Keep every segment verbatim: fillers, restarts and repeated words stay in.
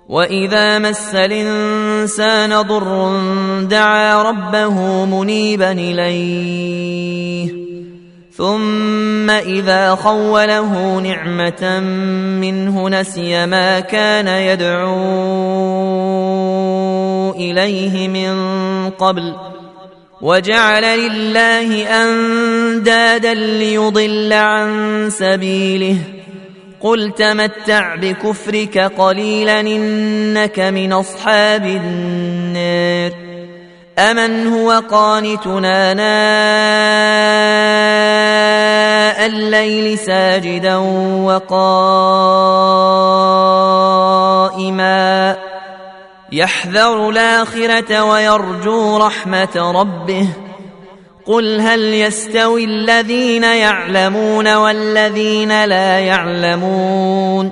وإذا مس الإنسان ضر دعا ربه منيبا إليه ثم إذا خوله نعمة منه نسي ما كان يدعو إليه من قبل وجعل لله أندادا ليضل عن سبيله قل تمتع بكفرك قليلا إنك من أصحاب النار أمن هو قانتنا ناء الليل ساجدا وقائما يحذر الآخرة ويرجو رحمة ربه قل هل يستوي الذين يعلمون والذين لا يعلمون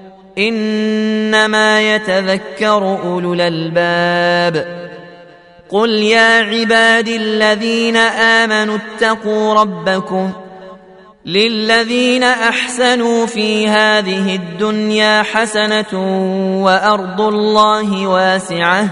إنما يتذكر أولو الألباب قل يا عبادي الذين آمنوا اتقوا ربكم للذين أحسنوا في هذه الدنيا حسنة وأرض الله واسعة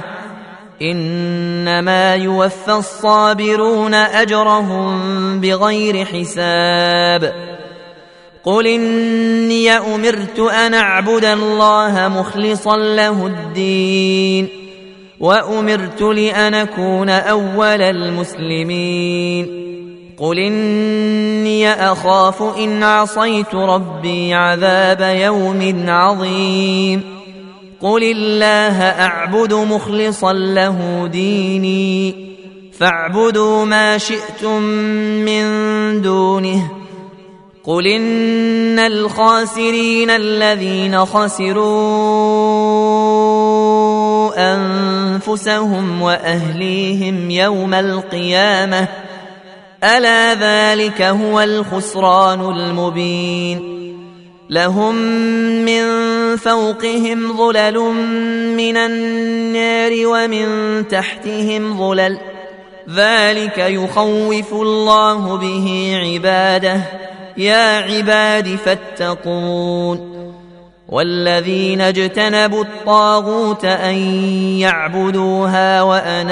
إنما يوفى الصابرون أجرهم بغير حساب قل إني أمرت أن أعبد الله مخلصا له الدين وأمرت لأن أكون أول المسلمين قل إني أخاف إن عصيت ربي عذاب يوم عظيم قل الله أعبد مخلصا له ديني فاعبدوا ما شئتم من دونه قل إن الخاسرين الذين خسروا أنفسهم وأهليهم يوم القيامة ألا ذلك هو الخسران المبين لهم من فوقهم ظلل من النار ومن تحتهم ظلل ذلك يخوف الله به عباده يا عباد فاتقون والذين اجتنبوا الطاغوت أن يعبدوها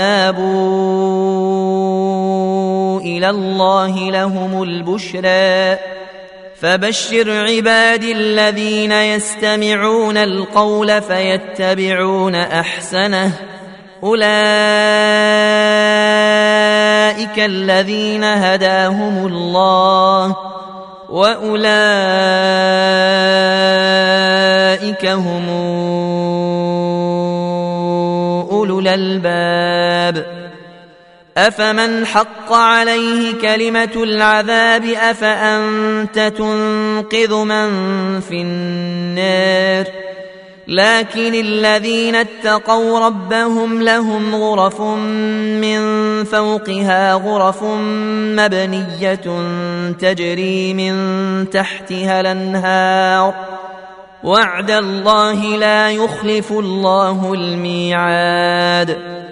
وأنابوا إلى الله لهم البشرى فبشر عبادي الذين يستمعون القول فيتبعون أحسنه أولئك الذين هداهم الله وأولئك هم أولو الألباب أفمن حق عليه كلمة العذاب أفأنت تنقذ من في النار لكن الذين اتقوا ربهم لهم غرف من فوقها غرف مبنية تجري من تحتها الأنهار وعد الله لا يخلف الله الميعاد